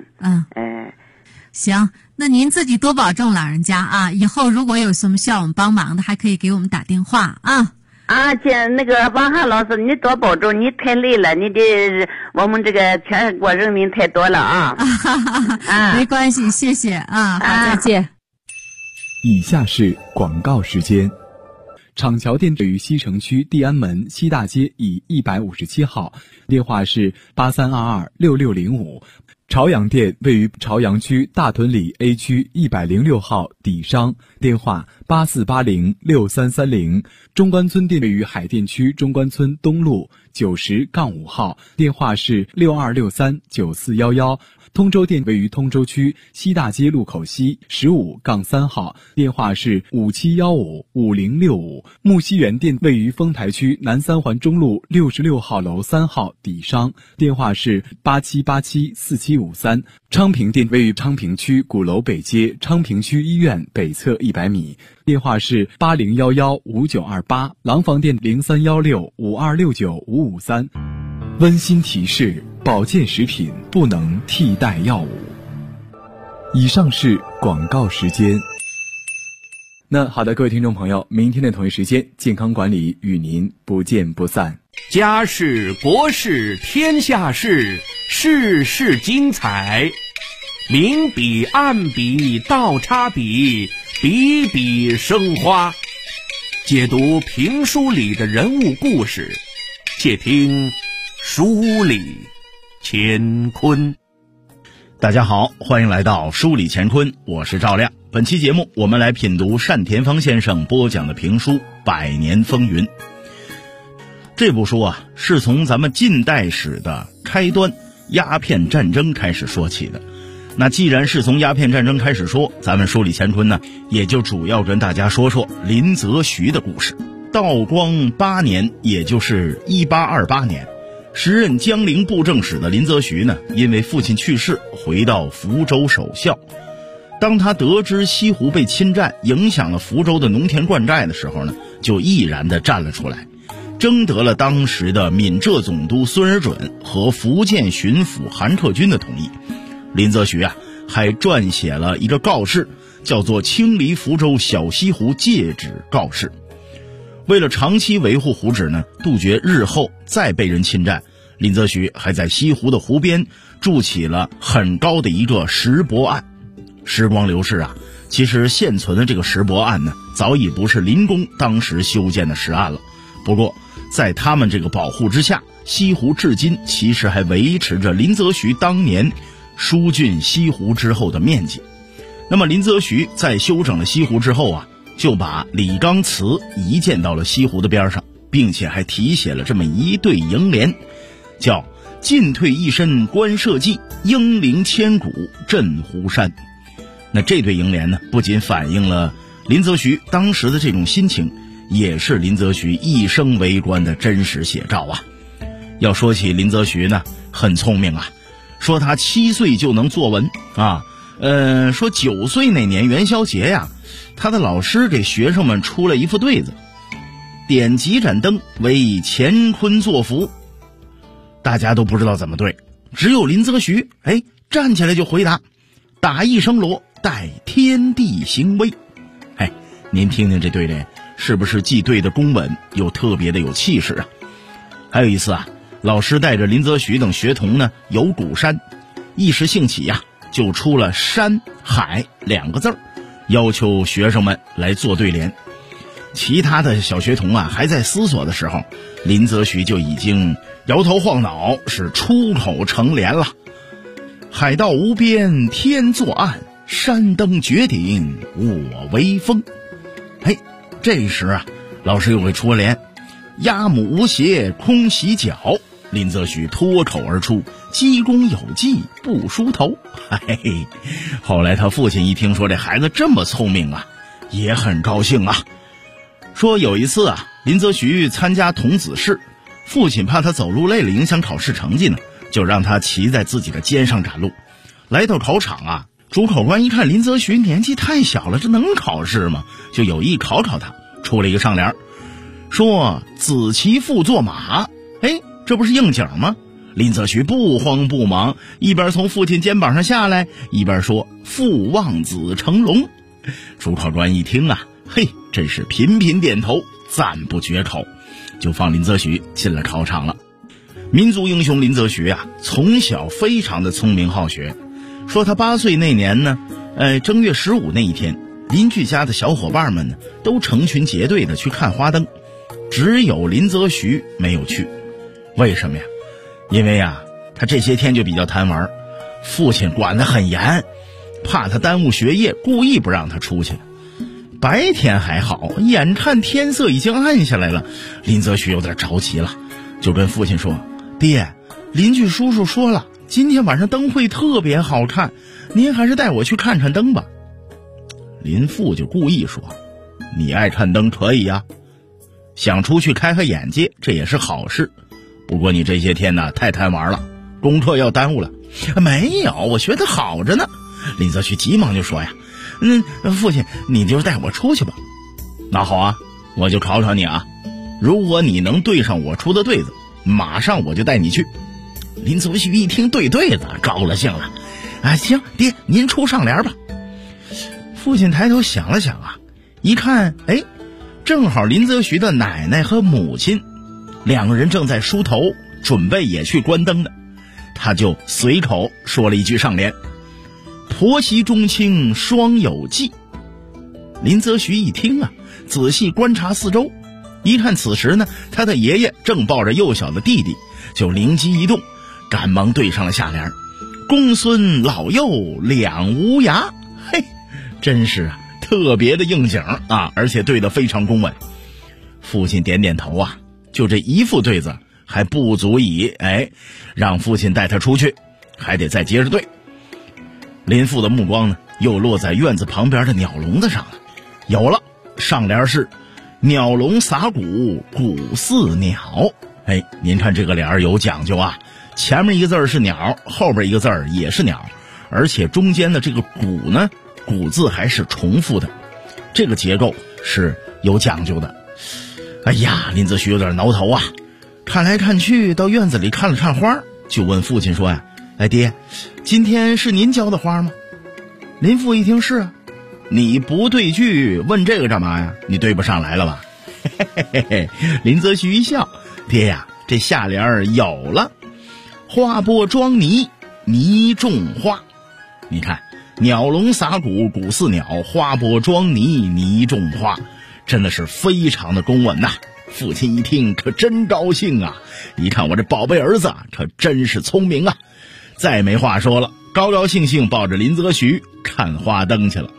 行，那您自己多保重，老人家啊！以后如果有什么需要我们帮忙的，还可以给我们打电话啊。 那个王汉老师，你多保重，你太累了，我们这个全国人民太多了啊。 没关系，谢谢啊，好，再见。 以下是广告时间。厂桥店位于西城区地安门西大街以157号，电话是83226605。朝阳店位于朝阳区大屯里 A 区106号底商，电话84806330。中关村店位于海淀区中关村东路90-5号，电话是62639411。通州店位于通州区西大街路口西15-3号，电话是57155065。木樨园店位于丰台区南三环中路66号楼3号底商，电话是87874753。昌平店位于昌平区鼓楼北街昌平区医院北侧100米，电话是80115928。廊坊店031652695553。温馨提示：保健食品不能替代药物。以上是广告时间。 那好的，各位听众朋友，明天的同一时间，健康管理与您不见不散。 家事国事天下事，事事精彩，明笔暗笔倒插笔，笔笔生花。解读评书里的人物故事，且听书里乾坤。 大家好，欢迎来到书里乾坤，我是赵亮。本期节目我们来品读单田芳先生播讲的评书《百年风云》。这部书啊，是从咱们近代史的开端鸦片战争开始说起的。那既然是从鸦片战争开始说，咱们书里乾坤呢，也就主要跟大家说说林则徐的故事。道光8年，也就是1828年，时任江陵布政使的林则徐呢，因为父亲去世，回到福州守孝。当他得知西湖被侵占，影响了福州的农田灌溉的时候呢，就毅然地站了出来，征得了当时的闽浙总督孙尔准和福建巡抚韩克军的同意。林则徐啊，还撰写了一个告示，叫做《清理福州小西湖戒旨告示》。为了长期维护湖址呢，杜绝日后再被人侵占，林则徐还在西湖的湖边筑起了很高的一个石泊岸。时光流逝啊，其实现存的这个石泊岸呢，早已不是林公当时修建的石岸了。不过在他们这个保护之下，西湖至今其实还维持着林则徐当年疏浚西湖之后的面积。那么林则徐在修整了西湖之后啊，就把李纲祠移建到了西湖的边上，并且还题写了这么一对楹联，叫进退一身观社稷，英灵千古镇湖山。那这对楹联呢，不仅反映了林则徐当时的这种心情，也是林则徐一生为官的真实写照啊。要说起林则徐呢，很聪明啊，说他7岁就能作文啊，说9岁那年元宵节呀，他的老师给学生们出了一副对子，点几盏灯为乾坤作福。大家都不知道怎么对，只有林则徐站起来就回答，打一声锣，待天地行威。您听听这对联，是不是既对的公稳，又特别的有气势啊？还有一次啊，老师带着林则徐等学童呢游鼓山，一时兴起呀，就出了山海2个字，要求学生们来做对联。其他的小学童啊还在思索的时候，林则徐就已经摇头晃脑，是出口成联了。海道无边天作岸，山登绝顶我威风。这时啊，老师又给出了联，鸭母无鞋空洗脚，林则徐脱口而出，鸡公有技不梳头。后来他父亲一听说这孩子这么聪明啊，也很高兴啊。说有一次啊，林则徐参加童子试，父亲怕他走路累了影响考试成绩呢，就让他骑在自己的肩上赶路。来到考场啊，主考官一看林则徐年纪太小了，这能考试吗？就有意考他，出了一个上联，说子骑父坐马。这不是应景吗？林则徐不慌不忙，一边从父亲肩膀上下来，一边说父望子成龙。主考官一听啊，真是频频点头，赞不绝口，就放林则徐进了考场了。民族英雄林则徐啊，从小非常的聪明好学。说他8岁那年呢，正月15那一天，邻居家的小伙伴们呢，都成群结队的去看花灯，只有林则徐没有去。为什么呀？因为啊，他这些天就比较贪玩，父亲管得很严，怕他耽误学业，故意不让他出去。白天还好，眼看天色已经暗下来了，林则徐有点着急了，就跟父亲说，爹，邻居叔叔说了，今天晚上灯会特别好看，您还是带我去看看灯吧。林父就故意说，你爱看灯可以呀，想出去开眼界，这也是好事，不过你这些天呢太贪玩了，功课要耽误了。没有，我学得好着呢。林则徐急忙就说呀，父亲你就带我出去吧。那好啊，我就考考你啊，如果你能对上我出的对子，马上我就带你去。林则徐一听对子，高了兴了，行，爹您出上联吧。父亲抬头想了想啊， 一看，哎，正好林则徐的奶奶和母亲两个人正在梳头，准备也去关灯呢。他就随口说了一句上联：婆媳中情双有计。林则徐一听啊，仔细观察四周，一看此时呢，他的爷爷正抱着幼小的弟弟，就灵机一动，赶忙对上了下联：公孙老幼两无涯。嘿，真是啊，特别的应景啊，而且对得非常公稳。父亲点点头啊，就这一副对子还不足以让父亲带他出去，还得再接着对。林父的目光呢，又落在院子旁边的鸟笼子上了。有了，上联是鸟笼撒谷，谷似鸟。您看这个联儿有讲究啊，前面一个字是鸟，后边一个字也是鸟，而且中间的这个谷呢，谷字还是重复的，这个结构是有讲究的。哎呀，林则徐有点挠头啊，看来看去到院子里看了看花，就问父亲说呀：爹，今天是您浇的花吗？林父一听是啊。你不对句问这个干嘛呀？你对不上来了吧？嘿嘿嘿嘿，林则徐一笑，爹呀，这下联有了，花播装泥，泥种花。你看，鸟笼撒谷，谷似鸟，花播装泥，泥种花，真的是非常的公稳呐。父亲一听可真高兴啊，一看我这宝贝儿子可真是聪明啊，再没话说了，高高兴兴抱着林则徐看花灯去了。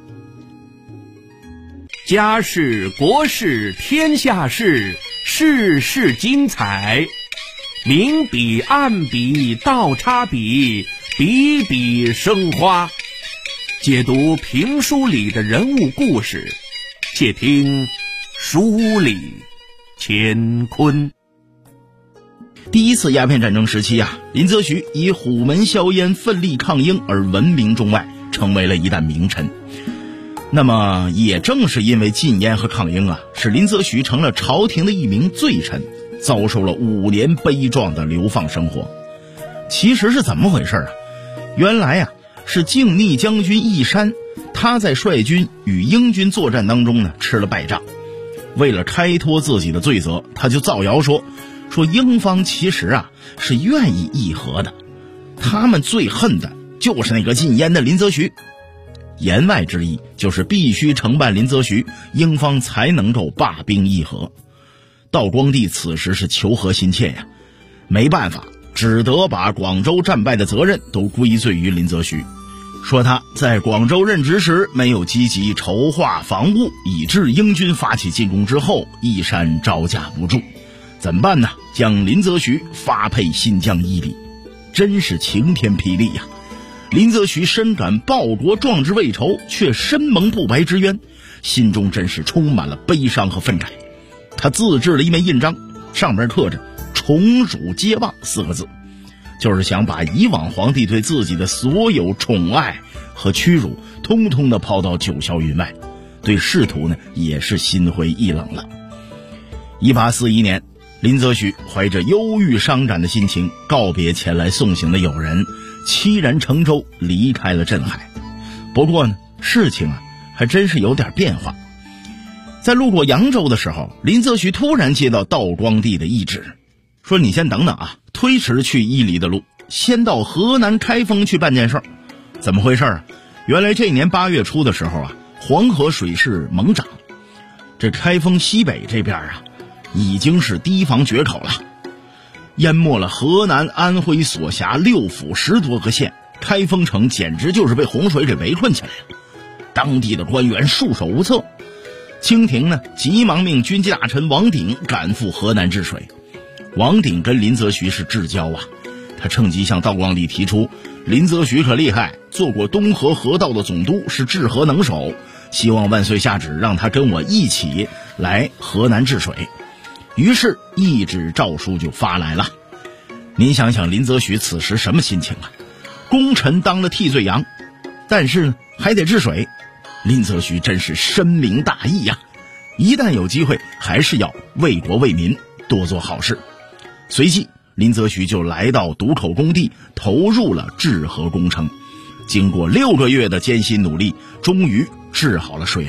家事国事天下事，事事精彩，明笔暗笔倒插笔，笔笔生花。解读评书里的人物故事，且听书里乾坤。 第一次鸦片战争时期啊，林则徐以虎门销烟奋力抗英而闻名中外，成为了一代名臣。那么也正是因为禁烟和抗英啊，使林则徐成了朝廷的一名罪臣，遭受了5年悲壮的流放生活。其实是怎么回事啊？原来啊，是靖逆将军义山，他在率军与英军作战当中呢吃了败仗，为了开脱自己的罪责，他就造谣说英方其实啊是愿意议和的，他们最恨的就是那个禁烟的林则徐。言外之意就是必须承办林则徐，英方才能够罢兵议和。道光帝此时是求和心切呀，没办法，只得把广州战败的责任都归罪于林则徐，说他在广州任职时没有积极筹划防务，以致英军发起进攻之后，义山招架不住。怎么办呢？将林则徐发配新疆伊犁，真是晴天霹雳呀！林则徐深感报国壮志未酬，却身蒙不白之冤，心中真是充满了悲伤和愤慨。他自制了一枚印章，上面刻着宠辱皆忘4个字，就是想把以往皇帝对自己的所有宠爱和屈辱通通的抛到九霄云外，对仕途呢也是心灰意冷了。1841年，林则徐怀着忧郁伤感的心情告别前来送行的友人，凄然乘舟离开了镇海。不过呢，事情啊还真是有点变化。在路过扬州的时候，林则徐突然接到道光帝的懿旨，说你先等等啊，推迟去伊犁的路，先到河南开封去办件事。怎么回事啊？原来这年8月初的时候啊，黄河水势猛涨，这开封西北这边啊已经是堤防决口了，淹没了河南、安徽所辖6府10多个县，开封城简直就是被洪水给围困起来了。当地的官员束手无策，清廷呢急忙命军机大臣王鼎赶赴河南治水。王鼎跟林则徐是至交啊，他趁机向道光帝提出，林则徐可厉害，做过东河河道的总督，是治河能手，希望万岁下旨让他跟我一起来河南治水。于是懿旨诏书就发来了。您想想林则徐此时什么心情啊？功臣当了替罪羊，但是呢还得治水，林则徐真是深明大义呀，一旦有机会还是要为国为民多做好事。随即林则徐就来到渡口工地，投入了治河工程。经过6个月的艰辛努力，终于治好了水害。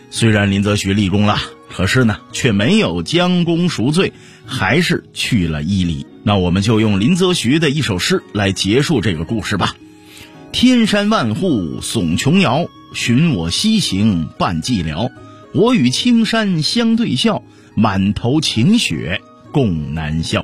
虽然林则徐立功了，可是呢却没有将功赎罪，还是去了伊犁。那我们就用林则徐的一首诗来结束这个故事吧。天山万户耸琼瑶，寻我西行伴寂寥。我与青山相对笑，满头晴雪共南宵。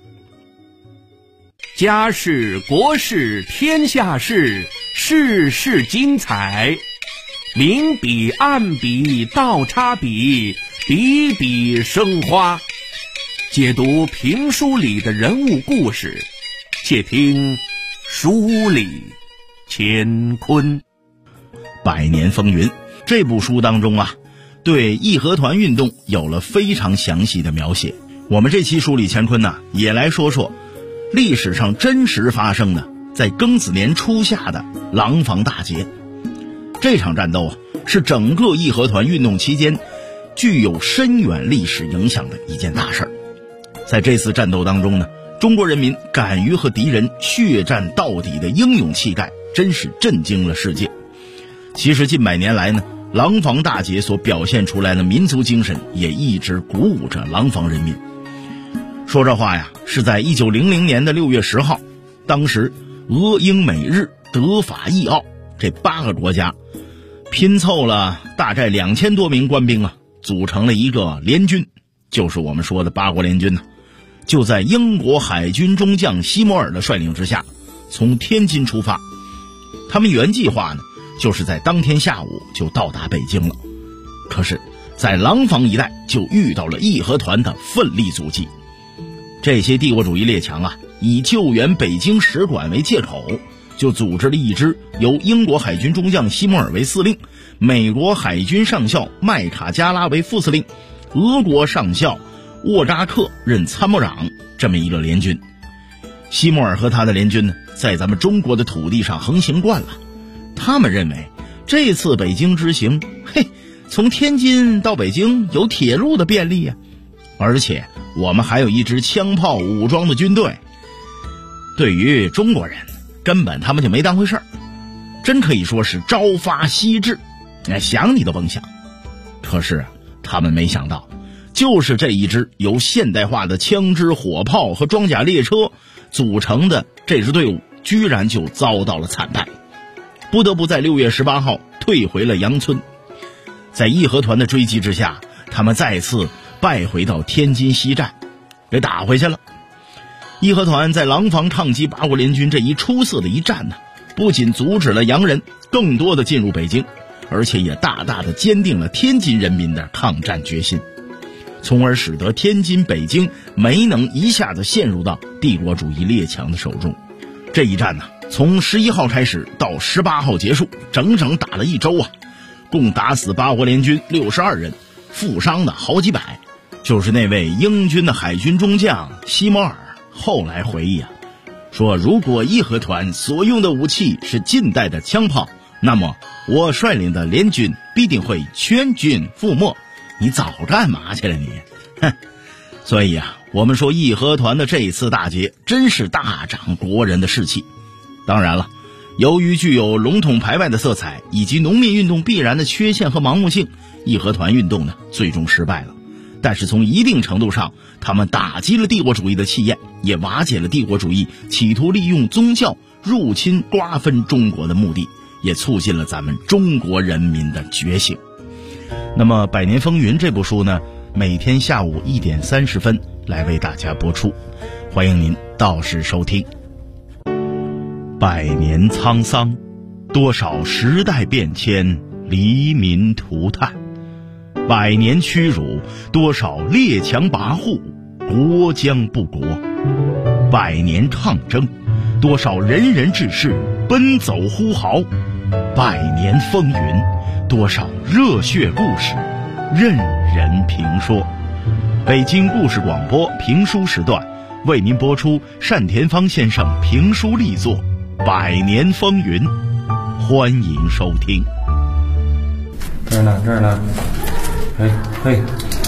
家事国事天下事，事事精彩。明笔暗笔倒插笔，笔笔生花。解读评书里的人物故事，且听书里乾坤。 百年风云这部书当中啊，对义和团运动有了非常详细的描写。我们这期书里乾坤呢，也来说说历史上真实发生的在庚子年初夏的廊坊大捷。这场战斗啊，是整个义和团运动期间具有深远历史影响的一件大事儿。在这次战斗当中呢，中国人民敢于和敌人血战到底的英勇气概，真是震惊了世界。其实近百年来呢，廊坊大捷所表现出来的民族精神也一直鼓舞着廊坊人民。说这话呀，是在1900年的6月10号，当时俄英美日德法意奥这8个国家拼凑了大概2000多名官兵啊，组成了一个联军，就是我们说的八国联军呢。就在英国海军中将西摩尔的率领之下，从天津出发。他们原计划呢，就是在当天下午就到达北京了。可是在廊坊一带就遇到了义和团的奋力阻击。这些帝国主义列强啊，以救援北京使馆为借口，就组织了一支由英国海军中将西摩尔为司令，美国海军上校麦卡加拉为副司令，俄国上校沃扎克任参谋长，这么一个联军。西摩尔和他的联军呢，在咱们中国的土地上横行惯了，他们认为这次北京之行，从天津到北京有铁路的便利呀，而且我们还有一支枪炮武装的军队。对于中国人，根本他们就没当回事儿，真可以说是朝发夕至，想你都甭想。可是他们没想到，就是这一支由现代化的枪支火炮和装甲列车组成的这支队伍，居然就遭到了惨败，不得不在6月18号退回了杨村。在义和团的追击之下，他们再次败回到天津西站，给打回去了。义和团在廊坊抗击八国联军这一出色的一战呢，不仅阻止了洋人更多的进入北京，而且也大大的坚定了天津人民的抗战决心，从而使得天津、北京没能一下子陷入到帝国主义列强的手中。这一战呢，从11号开始到18号结束，整整打了1周啊，共打死八国联军62人，负伤的好几百。就是那位英军的海军中将西摩尔后来回忆啊，说如果义和团所用的武器是近代的枪炮，那么我率领的联军必定会全军覆没。你早干嘛去了你？所以啊，我们说义和团的这一次大捷真是大长国人的士气。当然了，由于具有笼统排外的色彩以及农民运动必然的缺陷和盲目性，义和团运动呢最终失败了。但是从一定程度上，他们打击了帝国主义的气焰，也瓦解了帝国主义企图利用宗教入侵瓜分中国的目的，也促进了咱们中国人民的觉醒。那么《百年风云》这部书呢，每天下午1点30分来为大家播出，欢迎您到时收听。百年沧桑，多少时代变迁，黎民涂炭；百年屈辱，多少列强跋扈，国将不国；百年抗争，多少仁人志士奔走呼号；百年风云，多少热血故事任人评说。北京故事广播评书时段为您播出单田芳先生评书力作《百年风云》，欢迎收听。 这儿呢，嘿，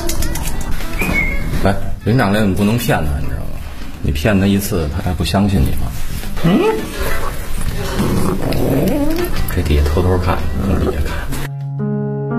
来，人长脸你不能骗他，你知道吗？你骗他一次，他还不相信你吗？这底下偷偷看，从底下看。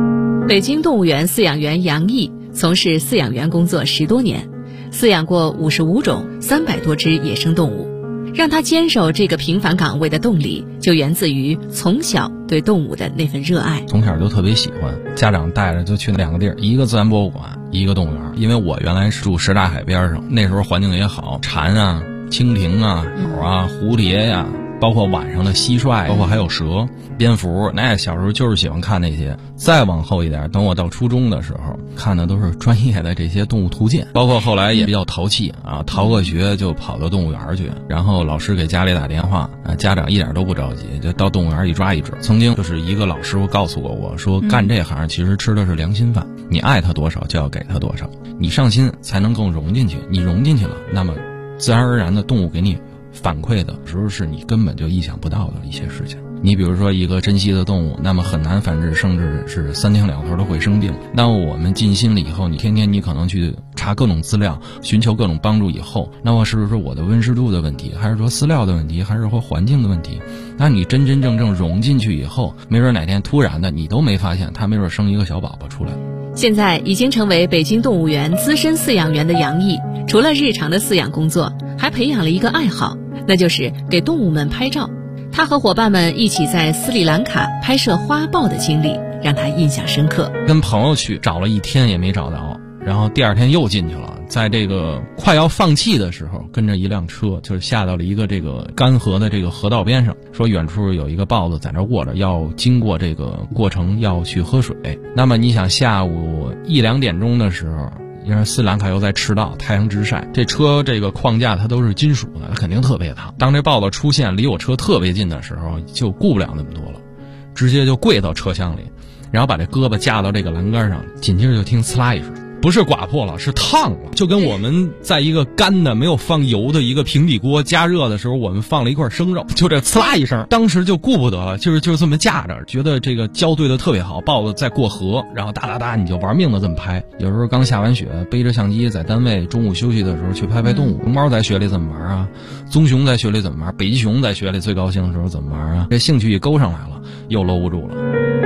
北京动物园饲养员杨毅从事饲养员工作10多年，饲养过55种300多只野生动物。让他坚守这个平凡岗位的动力，就源自于从小对动物的那份热爱。 从小就特别喜欢，家长带着就去2个地儿，一个自然博物馆，一个动物园。因为我原来是住什刹海边上，那时候环境也好，蝉啊、蜻蜓啊、鸟啊、蝴蝶呀，包括晚上的蟋蟀，包括还有蛇、蝙蝠，那小时候就是喜欢看那些。再往后一点，等我到初中的时候，看的都是专业的这些动物图鉴，包括后来也比较淘气啊，逃个学就跑到动物园去，然后老师给家里打电话，家长一点都不着急，就到动物园一抓一只。曾经就是一个老师傅告诉过我说，干这行其实吃的是良心饭，你爱他多少就要给他多少，你上心才能更融进去，你融进去了，那么自然而然的动物给你反馈的时候是你根本就意想不到的一些事情。你比如说一个珍稀的动物，那么很难繁殖，甚至是3天2头都会生病。那我们尽心了以后，你天天你可能去查各种资料，寻求各种帮助以后，那么是不是我的温湿度的问题，还是说饲料的问题，还是说环境的问题？那你真真正正融进去以后，没准哪天突然的你都没发现，它没准生一个小宝宝出来。 现在已经成为北京动物园资深饲养员的杨毅，除了日常的饲养工作，还培养了一个爱好，那就是给动物们拍照。他和伙伴们一起在斯里兰卡拍摄花豹的经历让他印象深刻。 跟朋友去找了1天也没找到，然后第2天又进去了，在这个快要放弃的时候，跟着一辆车就是下到了一个这个干涸的这个河道边上，说远处有一个豹子在那卧着，要经过这个过程要去喝水。那么你想下午1、2点钟的时候，因为斯里兰卡又在赤道，太阳直晒，这车这个框架它都是金属的，它肯定特别烫。当这豹子出现离我车特别近的时候，就顾不了那么多了，直接就跪到车厢里，然后把这胳膊架到这个栏杆上，紧接着就听呲啦一声，不是刮破了，是烫了，就跟我们在一个干的没有放油的一个平底锅加热的时候，我们放了一块生肉，就这呲啦一声，当时就顾不得了，就是这么架着，觉得这个交对的特别好，豹子在过河，然后哒哒哒你就玩命的这么拍。有时候刚下完雪，背着相机在单位中午休息的时候去拍拍动物。熊猫在雪里怎么玩啊？棕熊在雪里怎么玩？北极熊在雪里最高兴的时候怎么玩啊？这兴趣一勾上来了，又搂不住了。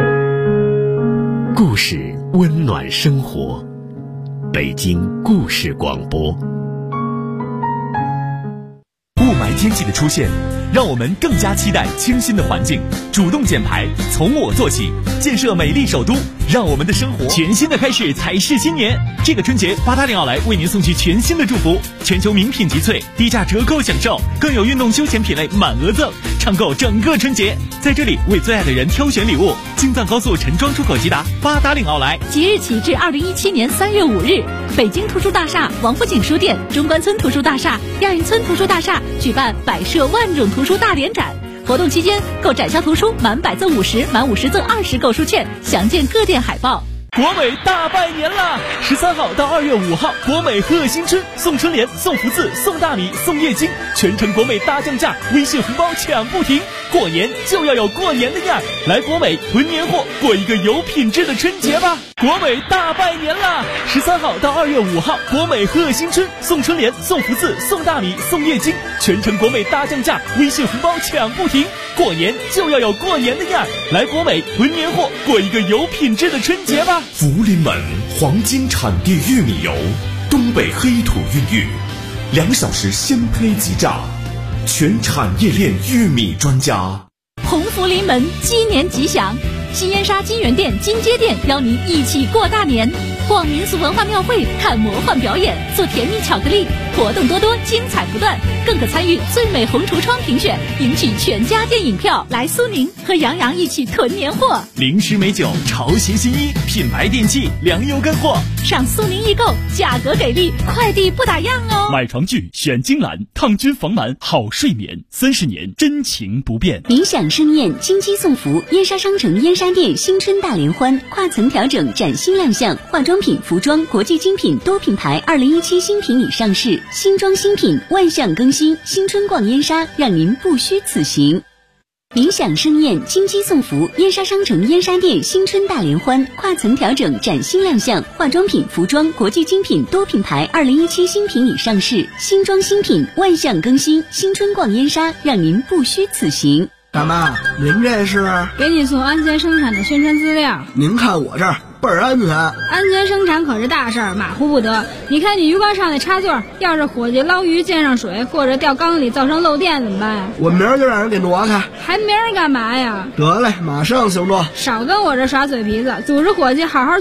故事温暖生活，北京故事广播。 雾霾天气的出现，让我们更加期待清新的环境。主动减排，从我做起，建设美丽首都，让我们的生活全新的开始才是新年。这个春节，八达岭奥莱为您送去全新的祝福，全球名品集萃，低价折扣享受，更有运动休闲品类满额赠，畅购整个春节。在这里为最爱的人挑选礼物，京藏高速陈庄出口即达八达岭奥莱。 即日起至2017年3月5日，北京图书大厦、王府井书店、中关村图书大厦、亚运村图书大厦举办摆设万种图书大联展。活动期间，购展销图书满100赠50，满50赠20购书券，详见各店海报。 国美大拜年啦！13号到2月5号，国美贺新春，送春联、送福字、送大米、送液晶，全程国美大降价，微信红包抢不停。过年就要有过年的样儿，来国美囤年货，过一个有品质的春节吧！国美大拜年啦！13号到2月5号，国美贺新春，送春联、送福字、送大米、送液晶，全程国美大降价，微信红包抢不停。过年就要有过年的样儿，来国美囤年货，过一个有品质的春节吧！ 福临门黄金产地玉米油，东北黑土孕育，2小时鲜胚即榨，全产业链玉米专家。 鸿福临门，鸡年吉祥！西燕沙金源店、金街店邀您一起过大年，逛民俗文化庙会，看魔幻表演，做甜蜜巧克力，活动多多，精彩不断，更可参与最美红橱窗评选，赢取全家电影票。来苏宁和杨洋一起囤年货， 零食美酒，潮鞋新衣，品牌电器，粮油干货， 上苏宁易购，价格给力，快递不打烊哦。 买床具选金兰，抗菌防螨，好睡眠，30年真情不变。 理想盛宴，金鸡送福，燕莎商城燕莎店新春大联欢，跨层调整崭新亮相，化妆品、服装、国际精品多品牌2017新品已上市，新装新品万象更新，新春逛燕莎，让您不虚此行。理想盛宴，金鸡送福，燕莎商城燕莎店新春大联欢，跨层调整崭新亮相，化妆品、服装、国际精品多品牌2017新品已上市，新装新品万象更新，新春逛燕莎，让您不虚此行。 大妈，您这是？ 给你送安全生产的宣传资料。 您看我这儿倍儿安全。 安全生产可是大事儿，马虎不得。你看你鱼缸上的插座，要是伙计捞鱼溅上水，或者掉缸里造成漏电怎么办呀？ 我明儿就让人给挪开。 还明儿干嘛呀？ 得嘞，马上行动。 少跟我这耍嘴皮子，组织伙计好好